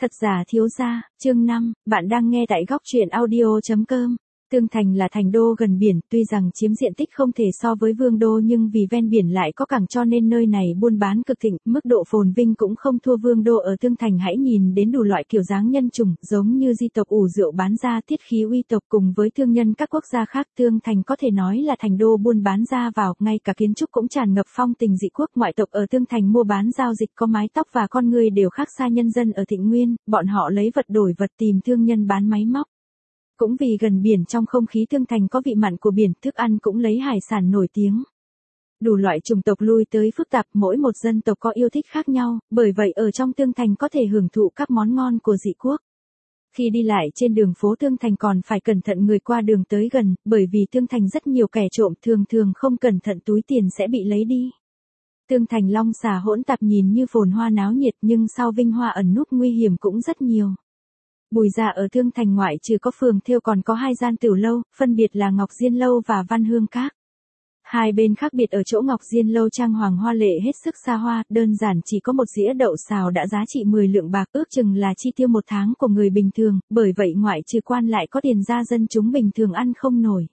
Thật giả thiếu gia, chương 5, bạn đang nghe tại góc truyện audio.com. Tương Thành là thành đô gần biển, tuy rằng chiếm diện tích không thể so với Vương đô nhưng vì ven biển lại có cảng cho nên nơi này buôn bán cực thịnh, mức độ phồn vinh cũng không thua Vương đô ở Tương Thành. Hãy nhìn đến đủ loại kiểu dáng nhân chủng, giống như di tộc ủ rượu bán ra tiết khí uy tộc cùng với thương nhân các quốc gia khác. Tương Thành có thể nói là thành đô buôn bán ra vào, ngay cả kiến trúc cũng tràn ngập phong tình dị quốc. Ngoại tộc ở Tương Thành mua bán giao dịch có mái tóc và con người đều khác xa nhân dân ở Thịnh Nguyên, bọn họ lấy vật đổi vật, tìm thương nhân bán máy móc. Cũng vì gần biển, trong không khí Tương Thành có vị mặn của biển, thức ăn cũng lấy hải sản nổi tiếng. Đủ loại chủng tộc lui tới phức tạp, mỗi một dân tộc có yêu thích khác nhau, bởi vậy ở trong Tương Thành có thể hưởng thụ các món ngon của dị quốc. Khi đi lại trên đường phố Tương Thành còn phải cẩn thận người qua đường tới gần, bởi vì Tương Thành rất nhiều kẻ trộm, thường không cẩn thận túi tiền sẽ bị lấy đi. Tương Thành long xà hỗn tạp, nhìn như phồn hoa náo nhiệt nhưng sau vinh hoa ẩn núp nguy hiểm cũng rất nhiều. Bùi gia ở Tương Thành ngoại trừ có phường thêu còn có 2 gian tiểu lâu, phân biệt là Ngọc Diên Lâu và Văn Hương Các. Hai bên khác biệt ở chỗ Ngọc Diên Lâu trang hoàng hoa lệ hết sức xa hoa, đơn giản chỉ có một dĩa đậu xào đã giá trị 10 lượng bạc, ước chừng là chi tiêu một tháng của người bình thường, bởi vậy ngoại trừ quan lại có tiền ra dân chúng bình thường ăn không nổi.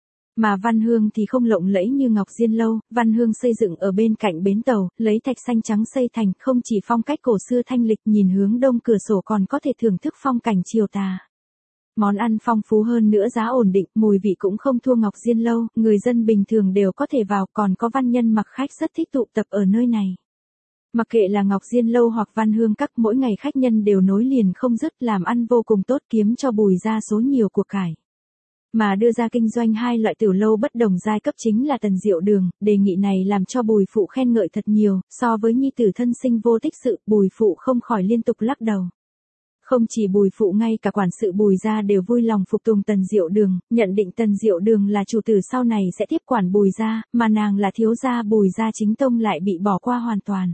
Mà Văn Hương thì không lộng lẫy như Ngọc Diên Lâu, Văn Hương xây dựng ở bên cạnh bến tàu, lấy thạch xanh trắng xây thành, không chỉ phong cách cổ xưa thanh lịch, nhìn hướng đông cửa sổ còn có thể thưởng thức phong cảnh chiều tà. Món ăn phong phú hơn nữa, giá ổn định, mùi vị cũng không thua Ngọc Diên Lâu, người dân bình thường đều có thể vào, còn có văn nhân mặc khách rất thích tụ tập ở nơi này. Mặc kệ là Ngọc Diên Lâu hoặc Văn Hương Các, mỗi ngày khách nhân đều nối liền không dứt, làm ăn vô cùng tốt, kiếm cho Bùi gia số nhiều của cải. Mà đưa ra kinh doanh 2 loại tiểu lâu bất đồng giai cấp chính là Tần Diệu Đường, đề nghị này làm cho Bùi phụ khen ngợi thật nhiều, so với nhi tử thân sinh vô tích sự, Bùi phụ không khỏi liên tục lắc đầu. Không chỉ Bùi phụ, ngay cả quản sự Bùi gia đều vui lòng phục tùng Tần Diệu Đường, nhận định Tần Diệu Đường là chủ tử sau này sẽ tiếp quản Bùi gia, mà nàng là thiếu gia Bùi gia chính tông lại bị bỏ qua hoàn toàn.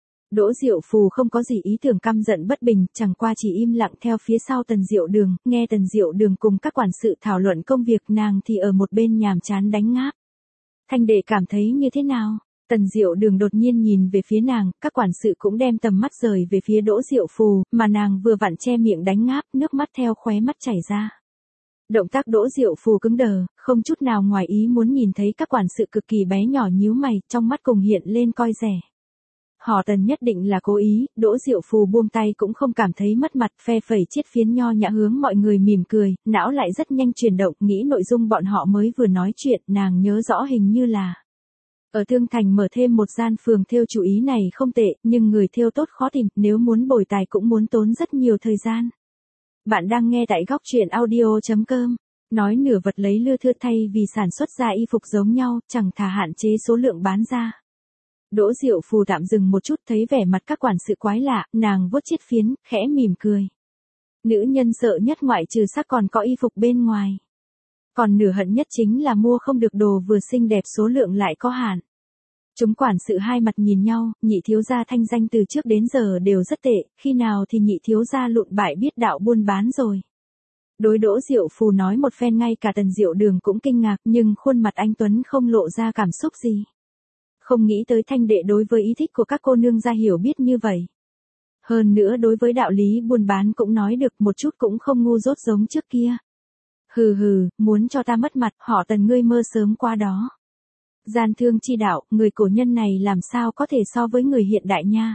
Đỗ Diệu Phù không có gì ý tưởng căm giận bất bình, chẳng qua chỉ im lặng theo phía sau Tần Diệu Đường, nghe Tần Diệu Đường cùng các quản sự thảo luận công việc, nàng thì ở một bên nhàm chán đánh ngáp. Thanh đệ cảm thấy như thế nào? Tần Diệu Đường đột nhiên nhìn về phía nàng, các quản sự cũng đem tầm mắt rời về phía Đỗ Diệu Phù, mà nàng vừa vặn che miệng đánh ngáp, nước mắt theo khóe mắt chảy ra. Động tác Đỗ Diệu Phù cứng đờ, không chút nào ngoài ý muốn, nhìn thấy các quản sự cực kỳ bé nhỏ nhíu mày, trong mắt cùng hiện lên coi rẻ. Họ Tần nhất định là cố ý, Đỗ Diệu Phù buông tay cũng không cảm thấy mất mặt, phe phẩy chiếc phiến nho nhã hướng mọi người mỉm cười, não lại rất nhanh chuyển động, nghĩ nội dung bọn họ mới vừa nói chuyện, nàng nhớ rõ hình như là ở Tương Thành mở thêm một gian phường thêu, chủ ý này không tệ, nhưng người thêu tốt khó tìm, nếu muốn bồi tài cũng muốn tốn rất nhiều thời gian. Bạn đang nghe tại góc truyện audio.com. Nói nửa vật lấy lưa thưa, thay vì sản xuất ra y phục giống nhau, chẳng thà hạn chế số lượng bán ra. Đỗ Diệu Phù tạm dừng một chút, thấy vẻ mặt các quản sự quái lạ, nàng vuốt chiếc phiến, khẽ mỉm cười. Nữ nhân sợ nhất ngoại trừ sắc còn có y phục bên ngoài. Còn nửa hận nhất chính là mua không được đồ vừa xinh đẹp số lượng lại có hạn. Chúng quản sự hai mặt nhìn nhau, nhị thiếu gia thanh danh từ trước đến giờ đều rất tệ, khi nào thì nhị thiếu gia lụn bại biết đạo buôn bán rồi. Đối Đỗ Diệu Phù nói một phen, ngay cả Tần Diệu Đường cũng kinh ngạc, nhưng khuôn mặt anh tuấn không lộ ra cảm xúc gì. Không nghĩ tới Thanh đệ đối với ý thích của các cô nương ra hiểu biết như vậy. Hơn nữa đối với đạo lý buôn bán cũng nói được, một chút cũng không ngu dốt giống trước kia. Hừ, muốn cho ta mất mặt, họ Tần ngươi mơ sớm qua đó. Gian thương chi đạo, người cổ nhân này làm sao có thể so với người hiện đại nha.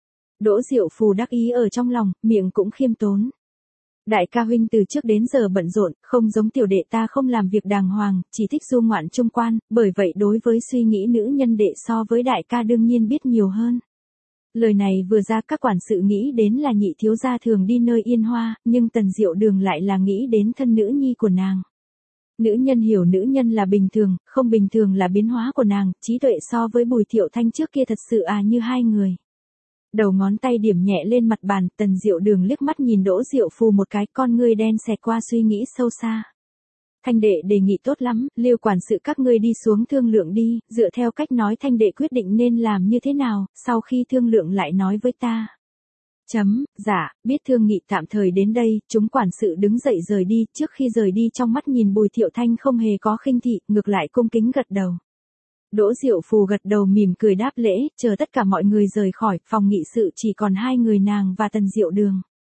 Đỗ Diệu Phù đắc ý ở trong lòng, miệng cũng khiêm tốn. Đại ca huynh từ trước đến giờ bận rộn, không giống tiểu đệ ta không làm việc đàng hoàng, chỉ thích du ngoạn trung quan, bởi vậy đối với suy nghĩ nữ nhân đệ so với đại ca đương nhiên biết nhiều hơn. Lời này vừa ra, các quản sự nghĩ đến là nhị thiếu gia thường đi nơi yên hoa, nhưng Tần Diệu Đường lại là nghĩ đến thân nữ nhi của nàng. Nữ nhân hiểu nữ nhân là bình thường, không bình thường là biến hóa của nàng, trí tuệ so với Bùi Thiệu Thanh trước kia thật sự như hai người. Đầu ngón tay điểm nhẹ lên mặt bàn, Tần Diệu Đường liếc mắt nhìn Đỗ Diệu Phù một cái, con ngươi đen xẹt qua suy nghĩ sâu xa. Thanh đệ đề nghị tốt lắm, Liêu quản sự các ngươi đi xuống thương lượng đi, dựa theo cách nói Thanh đệ quyết định nên làm như thế nào, sau khi thương lượng lại nói với ta. Dạ, biết thương nghị tạm thời đến đây, chúng quản sự đứng dậy rời đi, trước khi rời đi trong mắt nhìn Bùi Thiệu Thanh không hề có khinh thị, ngược lại cung kính gật đầu. Đỗ Diệu Phù gật đầu mỉm cười đáp lễ, chờ tất cả mọi người rời khỏi, phòng nghị sự chỉ còn 2 người nàng và Tần Diệu Đường.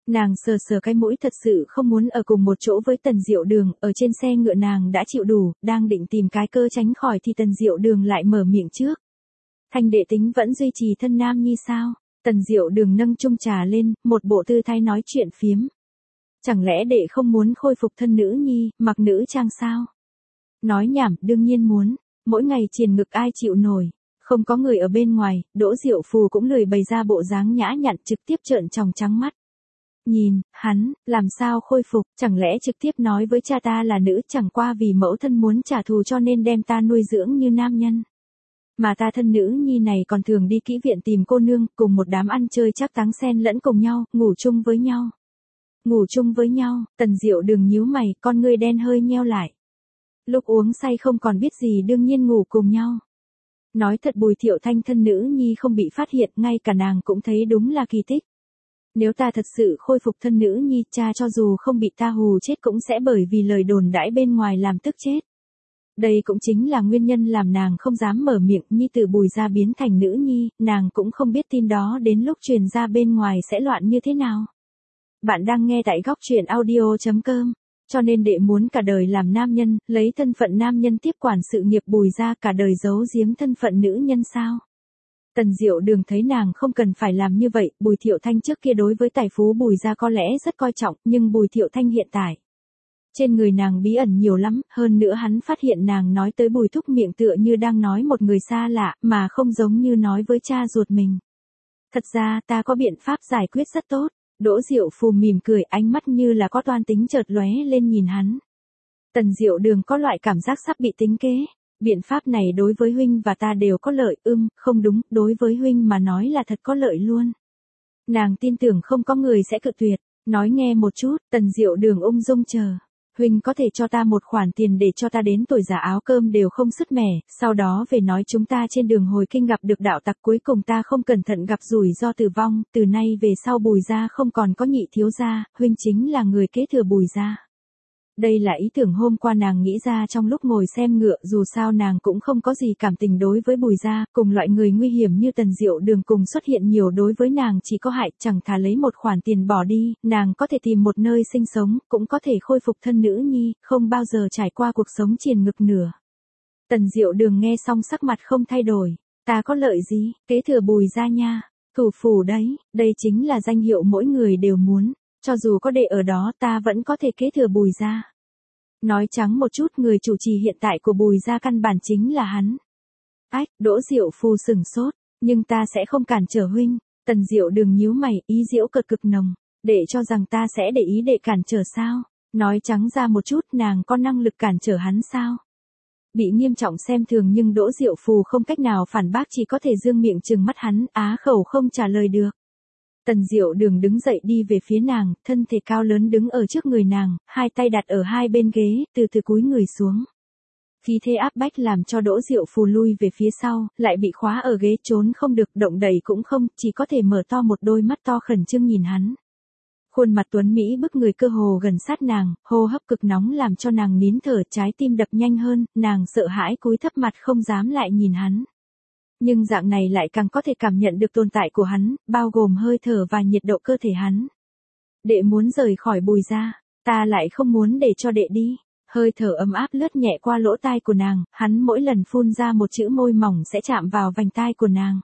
Nàng sờ sờ cái mũi, thật sự không muốn ở cùng một chỗ với Tần Diệu Đường, ở trên xe ngựa nàng đã chịu đủ, đang định tìm cái cơ tránh khỏi thì Tần Diệu Đường lại mở miệng trước. Thanh đệ tính vẫn duy trì thân nam nhi sao? Tần Diệu Đường nâng chung trà lên, một bộ tư thái nói chuyện phiếm. Chẳng lẽ đệ không muốn khôi phục thân nữ nhi, mặc nữ trang sao? Nói nhảm, đương nhiên muốn, mỗi ngày triền ngực ai chịu nổi. Không có người ở bên ngoài, Đỗ Diệu Phù cũng lười bày ra bộ dáng nhã nhặn, trực tiếp trợn tròng trắng mắt. Nhìn, hắn, làm sao khôi phục, chẳng lẽ trực tiếp nói với cha ta là nữ, chẳng qua vì mẫu thân muốn trả thù cho nên đem ta nuôi dưỡng như nam nhân. Mà ta thân nữ nhi này còn thường đi kỹ viện tìm cô nương, cùng một đám ăn chơi chắc táng xen lẫn cùng nhau, ngủ chung với nhau. Ngủ chung với nhau, Tần Diệu Đường nhíu mày, con ngươi đen hơi nheo lại. Lúc uống say không còn biết gì đương nhiên ngủ cùng nhau. Nói thật Bùi Thiệu Thanh thân nữ nhi không bị phát hiện, ngay cả nàng cũng thấy đúng là kỳ tích. Nếu ta thật sự khôi phục thân nữ nhi, cha cho dù không bị ta hù chết cũng sẽ bởi vì lời đồn đãi bên ngoài làm tức chết. Đây cũng chính là nguyên nhân làm nàng không dám mở miệng, nhi tử Bùi gia biến thành nữ nhi, nàng cũng không biết tin đó đến lúc truyền ra bên ngoài sẽ loạn như thế nào. Bạn đang nghe tại góc truyện audio.com. Cho nên đệ muốn cả đời làm nam nhân, lấy thân phận nam nhân tiếp quản sự nghiệp Bùi gia, cả đời giấu giếm thân phận nữ nhân sao? Tần Diệu Đường thấy nàng không cần phải làm như vậy, Bùi Thiệu Thanh trước kia đối với tài phú Bùi gia có lẽ rất coi trọng, nhưng Bùi Thiệu Thanh hiện tại, trên người nàng bí ẩn nhiều lắm, hơn nữa hắn phát hiện nàng nói tới Bùi thúc miệng tựa như đang nói một người xa lạ, mà không giống như nói với cha ruột mình. Thật ra ta có biện pháp giải quyết rất tốt. Đỗ Diệu Phù mỉm cười, ánh mắt như là có toan tính chợt lóe lên nhìn hắn. Tần Diệu Đường có loại cảm giác sắp bị tính kế. Biện pháp này đối với huynh và ta đều có lợi, không đúng, đối với huynh mà nói là thật có lợi luôn. Nàng tin tưởng không có người sẽ cự tuyệt, nói nghe một chút, Tần Diệu Đường ung dung chờ. Huynh có thể cho ta một khoản tiền để cho ta đến tuổi già áo cơm đều không sứt mẻ, sau đó về nói chúng ta trên đường hồi kinh gặp được đạo tặc, cuối cùng ta không cẩn thận gặp rủi ro tử vong, từ nay về sau Bùi gia không còn có nhị thiếu gia, huynh chính là người kế thừa Bùi gia. Đây là ý tưởng hôm qua nàng nghĩ ra trong lúc ngồi xem ngựa, dù sao nàng cũng không có gì cảm tình đối với Bùi gia, cùng loại người nguy hiểm như Tần Diệu Đường cùng xuất hiện nhiều đối với nàng chỉ có hại, chẳng thà lấy một khoản tiền bỏ đi, nàng có thể tìm một nơi sinh sống, cũng có thể khôi phục thân nữ nhi, không bao giờ trải qua cuộc sống triền ngực nửa. Tần Diệu Đường nghe xong sắc mặt không thay đổi, ta có lợi gì, kế thừa Bùi gia nha, thủ phủ đấy, đây chính là danh hiệu mỗi người đều muốn. Cho dù có đệ ở đó ta vẫn có thể kế thừa Bùi gia. Nói trắng một chút, người chủ trì hiện tại của Bùi gia căn bản chính là hắn. Ách, Đỗ Diệu Phù sừng sốt, nhưng ta sẽ không cản trở huynh. Tần Diệu Đường nhíu mày, ý diễu cực cực nồng, để cho rằng ta sẽ để ý đệ cản trở sao? Nói trắng ra một chút, nàng có năng lực cản trở hắn sao? Bị nghiêm trọng xem thường nhưng Đỗ Diệu Phù không cách nào phản bác, chỉ có thể dương miệng trừng mắt hắn, á khẩu không trả lời được. Tần Diệu Đường đứng dậy đi về phía nàng, thân thể cao lớn đứng ở trước người nàng, hai tay đặt ở hai bên ghế, từ từ cúi người xuống. Khí thế áp bách làm cho Đỗ Diệu Phù lui về phía sau, lại bị khóa ở ghế, trốn không được, động đậy cũng không, chỉ có thể mở to một đôi mắt to khẩn trương nhìn hắn. Khuôn mặt tuấn mỹ bức người cơ hồ gần sát nàng, hô hấp cực nóng làm cho nàng nín thở, trái tim đập nhanh hơn, nàng sợ hãi cúi thấp mặt không dám lại nhìn hắn. Nhưng dạng này lại càng có thể cảm nhận được tồn tại của hắn, bao gồm hơi thở và nhiệt độ cơ thể hắn. Đệ muốn rời khỏi Bùi gia, ta lại không muốn để cho đệ đi. Hơi thở ấm áp lướt nhẹ qua lỗ tai của nàng, hắn mỗi lần phun ra một chữ môi mỏng sẽ chạm vào vành tai của nàng.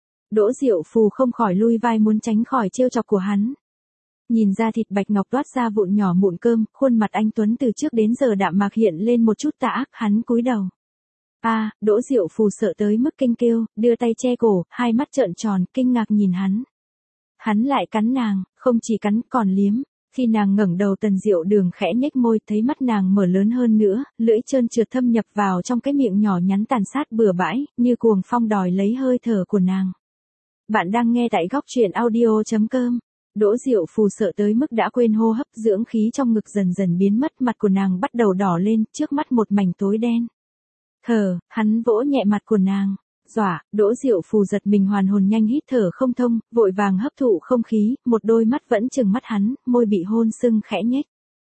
Đỗ Diệu Phù không khỏi lui vai muốn tránh khỏi trêu chọc của hắn. Nhìn ra thịt bạch ngọc toát ra vụn nhỏ mụn cơm, khuôn mặt anh tuấn từ trước đến giờ đạm mạc hiện lên một chút tà ác, hắn cúi đầu. Đỗ Diệu Phù sợ tới mức kinh kêu, đưa tay che cổ, hai mắt trợn tròn, kinh ngạc nhìn hắn. Hắn lại cắn nàng, không chỉ cắn còn liếm. Khi nàng ngẩng đầu, Tần Diệu Đường khẽ nhếch môi, thấy mắt nàng mở lớn hơn nữa, lưỡi trơn trượt thâm nhập vào trong cái miệng nhỏ nhắn tàn sát bừa bãi, như cuồng phong đòi lấy hơi thở của nàng. Bạn đang nghe tại góc truyện audio.com. Đỗ Diệu Phù sợ tới mức đã quên hô hấp, dưỡng khí trong ngực dần dần biến mất, mặt của nàng bắt đầu đỏ lên, trước mắt một mảnh tối đen. Hắn vỗ nhẹ mặt của nàng. Dọa, Đỗ Diệu Phù giật mình hoàn hồn, nhanh hít thở không thông, vội vàng hấp thụ không khí, một đôi mắt vẫn trừng mắt hắn, môi bị hôn sưng khẽ nhếch.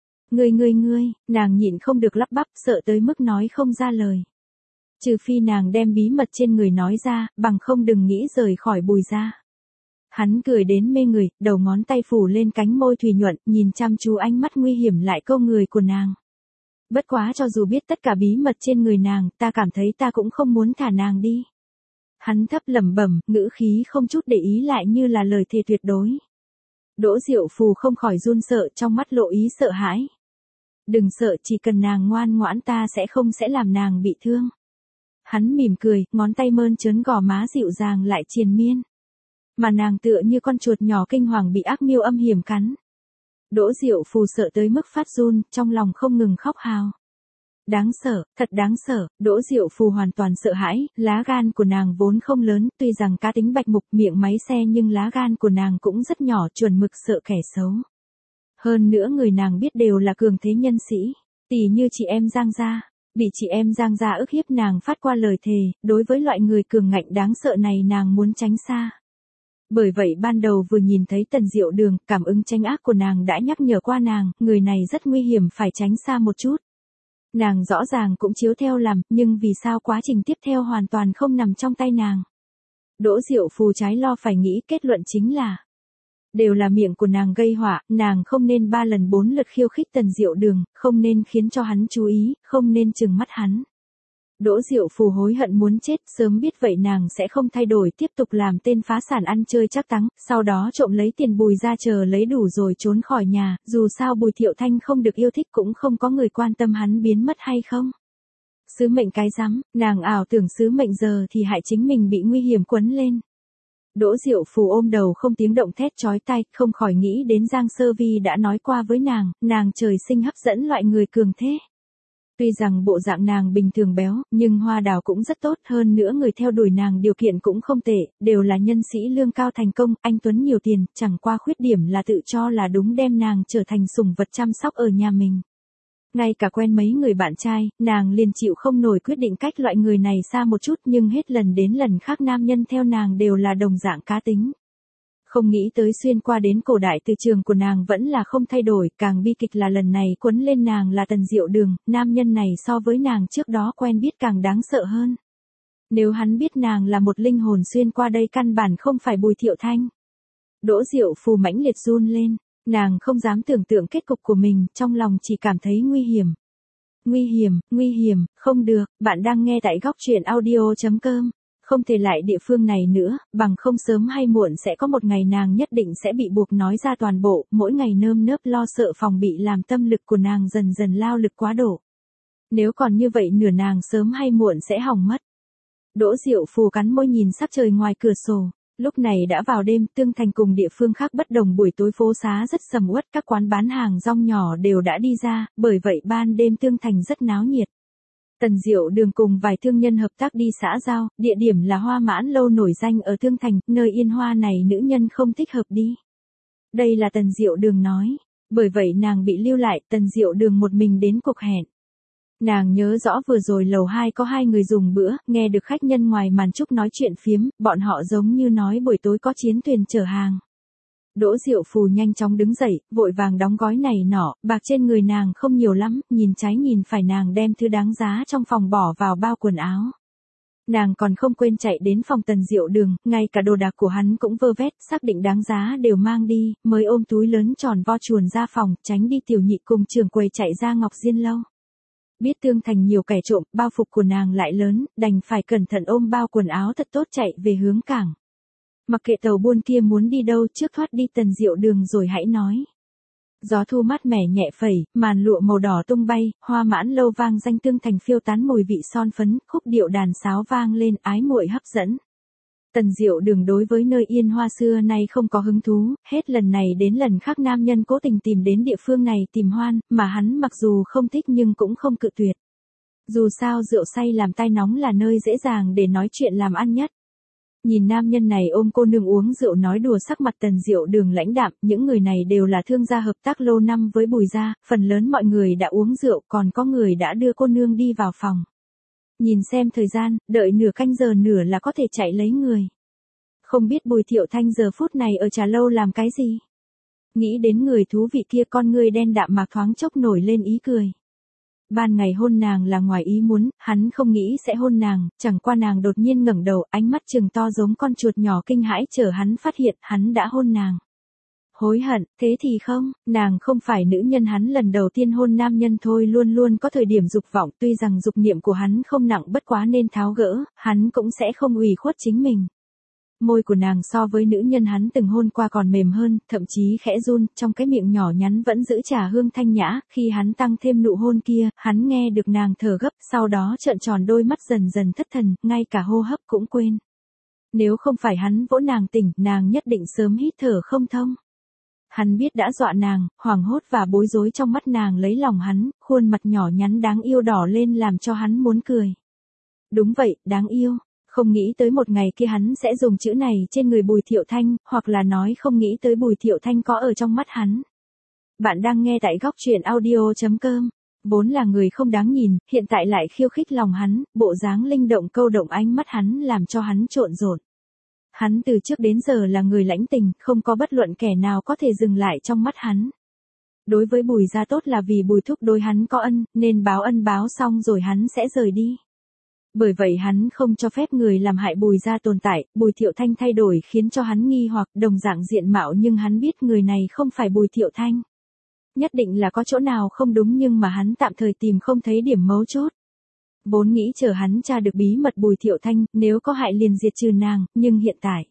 Ngươi, nàng nhịn không được lắp bắp, sợ tới mức nói không ra lời. Trừ phi nàng đem bí mật trên người nói ra, bằng không đừng nghĩ rời khỏi Bùi gia. Hắn cười đến mê người, đầu ngón tay phủ lên cánh môi thủy nhuận, nhìn chăm chú ánh mắt nguy hiểm lại câu người của nàng. Bất quá cho dù biết tất cả bí mật trên người nàng, ta cảm thấy ta cũng không muốn thả nàng đi. Hắn thấp lẩm bẩm, ngữ khí không chút để ý lại như là lời thề tuyệt đối. Đỗ Diệu Phù không khỏi run sợ, trong mắt lộ ý sợ hãi. Đừng sợ, chỉ cần nàng ngoan ngoãn ta sẽ làm nàng bị thương. Hắn mỉm cười, ngón tay mơn trớn gò má dịu dàng lại triền miên. Mà nàng tựa như con chuột nhỏ kinh hoàng bị ác miêu âm hiểm cắn. Đỗ Diệu Phù sợ tới mức phát run, trong lòng không ngừng khóc hào. Đáng sợ, thật đáng sợ, Đỗ Diệu Phù hoàn toàn sợ hãi, lá gan của nàng vốn không lớn, tuy rằng cá tính bạch mục miệng máy xe nhưng lá gan của nàng cũng rất nhỏ, chuẩn mực sợ kẻ xấu. Hơn nữa người nàng biết đều là cường thế nhân sĩ, tỉ như chị em Giang Gia, bị chị em Giang Gia ức hiếp nàng phát qua lời thề, đối với loại người cường ngạnh đáng sợ này nàng muốn tránh xa. Bởi vậy ban đầu vừa nhìn thấy Tần Diệu Đường, cảm ứng tranh ác của nàng đã nhắc nhở qua nàng, người này rất nguy hiểm phải tránh xa một chút. Nàng rõ ràng cũng chiếu theo làm, nhưng vì sao quá trình tiếp theo hoàn toàn không nằm trong tay nàng. Đỗ Diệu Phù trái lo phải nghĩ, kết luận chính là đều là miệng của nàng gây họa, nàng không nên 3 lần 4 lượt khiêu khích Tần Diệu Đường, không nên khiến cho hắn chú ý, không nên trừng mắt hắn. Đỗ Diệu Phù hối hận muốn chết, sớm biết vậy nàng sẽ không thay đổi, tiếp tục làm tên phá sản ăn chơi trác táng, sau đó trộm lấy tiền Bùi ra chờ lấy đủ rồi trốn khỏi nhà, dù sao Bùi Thiệu Thanh không được yêu thích cũng không có người quan tâm hắn biến mất hay không. Sứ mệnh cái rắm, nàng ảo tưởng sứ mệnh giờ thì hại chính mình bị nguy hiểm quấn lên. Đỗ Diệu Phù ôm đầu không tiếng động thét chói tai, không khỏi nghĩ đến Giang Sơ Vi đã nói qua với nàng trời sinh hấp dẫn loại người cường thế. Tuy rằng bộ dạng nàng bình thường béo, nhưng Hoa Đào cũng rất tốt, hơn nữa người theo đuổi nàng điều kiện cũng không tệ, đều là nhân sĩ lương cao thành công, anh tuấn nhiều tiền, chẳng qua khuyết điểm là tự cho là đúng đem nàng trở thành sủng vật chăm sóc ở nhà mình. Ngay cả quen mấy người bạn trai, nàng liền chịu không nổi quyết định cách loại người này xa một chút, nhưng hết lần đến lần khác nam nhân theo nàng đều là đồng dạng cá tính. Không nghĩ tới xuyên qua đến cổ đại từ trường của nàng vẫn là không thay đổi, càng bi kịch là lần này quấn lên nàng là Tần Diệu Đường, nam nhân này so với nàng trước đó quen biết càng đáng sợ hơn. Nếu hắn biết nàng là một linh hồn xuyên qua đây căn bản không phải Bùi Thiệu Thanh. Đỗ Diệu Phù mãnh liệt run lên, nàng không dám tưởng tượng kết cục của mình, trong lòng chỉ cảm thấy nguy hiểm. Nguy hiểm, không được, bạn đang nghe tại góc truyện audio.com. Không thể lại địa phương này nữa, bằng không sớm hay muộn sẽ có một ngày nàng nhất định sẽ bị buộc nói ra toàn bộ, mỗi ngày nơm nớp lo sợ phòng bị làm tâm lực của nàng dần dần lao lực quá độ. Nếu còn như vậy nửa nàng sớm hay muộn sẽ hỏng mất. Đỗ Diệu Phù cắn môi nhìn sắc trời ngoài cửa sổ, lúc này đã vào đêm, Tương Thành cùng địa phương khác bất đồng, buổi tối phố xá rất sầm uất, các quán bán hàng rong nhỏ đều đã đi ra, bởi vậy ban đêm Tương Thành rất náo nhiệt. Tần Diệu Đường cùng vài thương nhân hợp tác đi xã giao, địa điểm là Hoa Mãn Lâu nổi danh ở Tương Thành, nơi yên hoa này nữ nhân không thích hợp đi. Đây là Tần Diệu Đường nói, bởi vậy nàng bị lưu lại, Tần Diệu Đường một mình đến cuộc hẹn. Nàng nhớ rõ vừa rồi lầu 2 có 2 người dùng bữa, nghe được khách nhân ngoài màn trúc nói chuyện phiếm, bọn họ giống như nói buổi tối có chiến thuyền chở hàng. Đỗ Diệu Phù nhanh chóng đứng dậy, vội vàng đóng gói này nọ, bạc trên người nàng không nhiều lắm, nhìn trái nhìn phải nàng đem thứ đáng giá trong phòng bỏ vào bao quần áo. Nàng còn không quên chạy đến phòng Tần Diệu Đường, ngay cả đồ đạc của hắn cũng vơ vét, xác định đáng giá đều mang đi, mới ôm túi lớn tròn vo chuồn ra phòng, tránh đi Tiểu Nhị cùng trưởng quầy chạy ra Ngọc Diên Lâu. Biết Tương Thành nhiều kẻ trộm, bao phục của nàng lại lớn, đành phải cẩn thận ôm bao quần áo thật tốt chạy về hướng cảng. Mặc kệ tàu buôn kia muốn đi đâu, trước thoát đi Tần Diệu Đường rồi hãy nói. Gió thu mát mẻ nhẹ phẩy, màn lụa màu đỏ tung bay, Hoa Mãn Lâu vang danh Tương Thành phiêu tán mùi vị son phấn, khúc điệu đàn sáo vang lên, ái muội hấp dẫn. Tần Diệu Đường đối với nơi yên hoa xưa nay không có hứng thú, hết lần này đến lần khác nam nhân cố tình tìm đến địa phương này tìm hoan, mà hắn mặc dù không thích nhưng cũng không cự tuyệt. Dù sao rượu say làm tai nóng là nơi dễ dàng để nói chuyện làm ăn nhất. Nhìn nam nhân này ôm cô nương uống rượu nói đùa, sắc mặt Tần Diệu Đường lãnh đạm, những người này đều là thương gia hợp tác lâu năm với Bùi gia, phần lớn mọi người đã uống rượu, còn có người đã đưa cô nương đi vào phòng. Nhìn xem thời gian, đợi nửa canh giờ nửa là có thể chạy lấy người. Không biết Bùi Thiệu Thanh giờ phút này ở trà lâu làm cái gì? Nghĩ đến người thú vị kia, con người đen đạm mạc thoáng chốc nổi lên ý cười. Ban ngày hôn nàng là ngoài ý muốn, hắn không nghĩ sẽ hôn nàng, chẳng qua nàng đột nhiên ngẩng đầu, ánh mắt trừng to giống con chuột nhỏ kinh hãi chờ hắn phát hiện hắn đã hôn nàng. Hối hận, thế thì không, nàng không phải nữ nhân hắn lần đầu tiên hôn nam nhân thôi, luôn luôn có thời điểm dục vọng, tuy rằng dục niệm của hắn không nặng bất quá nên tháo gỡ, hắn cũng sẽ không ủy khuất chính mình. Môi của nàng so với nữ nhân hắn từng hôn qua còn mềm hơn, thậm chí khẽ run, trong cái miệng nhỏ nhắn vẫn giữ trà hương thanh nhã, khi hắn tăng thêm nụ hôn kia, hắn nghe được nàng thở gấp, sau đó trợn tròn đôi mắt dần dần thất thần, ngay cả hô hấp cũng quên. Nếu không phải hắn vỗ nàng tỉnh, nàng nhất định sớm hít thở không thông. Hắn biết đã dọa nàng, hoảng hốt và bối rối trong mắt nàng lấy lòng hắn, khuôn mặt nhỏ nhắn đáng yêu đỏ lên làm cho hắn muốn cười. Đúng vậy, đáng yêu. Không nghĩ tới một ngày kia hắn sẽ dùng chữ này trên người Bùi Thiệu Thanh, hoặc là nói không nghĩ tới Bùi Thiệu Thanh có ở trong mắt hắn. Bạn đang nghe tại góc truyện audio.com. Vốn là người không đáng nhìn, hiện tại lại khiêu khích lòng hắn, bộ dáng linh động câu động ánh mắt hắn làm cho hắn trộn rộn. Hắn từ trước đến giờ là người lãnh tình, không có bất luận kẻ nào có thể dừng lại trong mắt hắn. Đối với Bùi gia tốt là vì Bùi thúc đối hắn có ân, nên báo ân báo xong rồi hắn sẽ rời đi. Bởi vậy hắn không cho phép người làm hại Bùi gia tồn tại, Bùi Thiệu Thanh thay đổi khiến cho hắn nghi hoặc đồng dạng diện mạo nhưng hắn biết người này không phải Bùi Thiệu Thanh. Nhất định là có chỗ nào không đúng nhưng mà hắn tạm thời tìm không thấy điểm mấu chốt. Vốn nghĩ chờ hắn tra được bí mật Bùi Thiệu Thanh, nếu có hại liền diệt trừ nàng, nhưng hiện tại.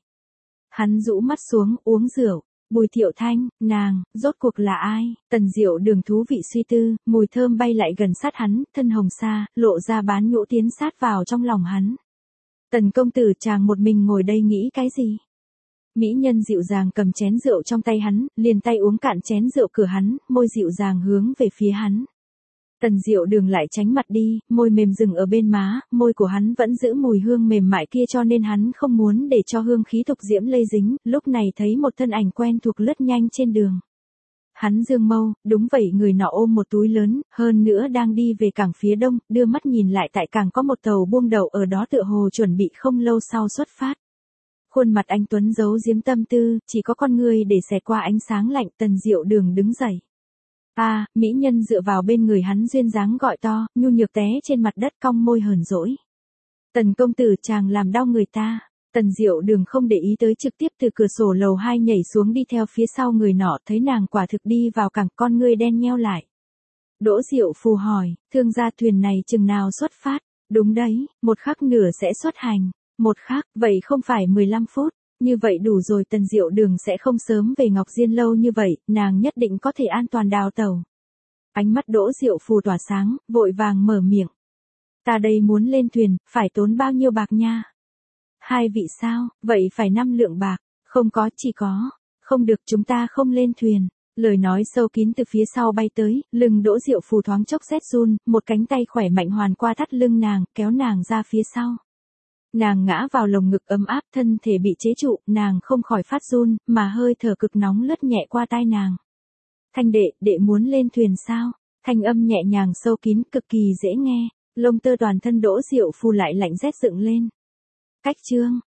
Hắn rũ mắt xuống, uống rượu. Bùi Thiệu Thanh, nàng, rốt cuộc là ai? Tần Diệu Đường thú vị suy tư, mùi thơm bay lại gần sát hắn, thân hồng sa, lộ ra bán nhũ tiến sát vào trong lòng hắn. Tần công tử chàng một mình ngồi đây nghĩ cái gì? Mỹ nhân dịu dàng cầm chén rượu trong tay hắn, liền tay uống cạn chén rượu cửa hắn, môi dịu dàng hướng về phía hắn. Tần Diệu Đường lại tránh mặt đi, môi mềm dừng ở bên má, môi của hắn vẫn giữ mùi hương mềm mại kia cho nên hắn không muốn để cho hương khí tục diễm lây dính, lúc này thấy một thân ảnh quen thuộc lướt nhanh trên đường. Hắn dương mâu, đúng vậy người nọ ôm một túi lớn, hơn nữa đang đi về cảng phía đông, đưa mắt nhìn lại tại cảng có một tàu buông đậu ở đó tựa hồ chuẩn bị không lâu sau xuất phát. Khuôn mặt anh Tuấn giấu giếm tâm tư, chỉ có con người để xẹt qua ánh sáng lạnh. Tần Diệu Đường đứng dậy. Mỹ nhân dựa vào bên người hắn duyên dáng gọi to, nhu nhược té trên mặt đất cong môi hờn dỗi. Tần công tử chàng làm đau người ta. Tần Diệu Đường không để ý tới trực tiếp từ cửa sổ lầu 2 nhảy xuống đi theo phía sau người nọ, thấy nàng quả thực đi vào cảng, con ngươi đen nheo lại. Đỗ Diệu Phù hỏi, thương gia thuyền này chừng nào xuất phát? Đúng đấy, 1 khắc nửa sẽ xuất hành. 1 khắc, vậy không phải 15 phút. Như vậy đủ rồi, Tần Diệu Đường sẽ không sớm về Ngọc Diên lâu như vậy, nàng nhất định có thể an toàn đào tàu. Ánh mắt Đỗ Diệu Phù tỏa sáng, vội vàng mở miệng. Ta đây muốn lên thuyền, phải tốn bao nhiêu bạc nha? 2 vị sao, vậy phải 5 lượng bạc, không có, chỉ có. Không được, chúng ta không lên thuyền. Lời nói sâu kín từ phía sau bay tới, lưng Đỗ Diệu Phù thoáng chốc rét run, một cánh tay khỏe mạnh hoàn qua thắt lưng nàng, kéo nàng ra phía sau. Nàng ngã vào lồng ngực ấm áp, thân thể bị chế trụ, nàng không khỏi phát run, mà hơi thở cực nóng lướt nhẹ qua tai nàng. Thanh đệ muốn lên thuyền sao? Thanh âm nhẹ nhàng sâu kín, cực kỳ dễ nghe, lông tơ toàn thân Đỗ Diệu Phù lại lạnh rét dựng lên. Cách chương,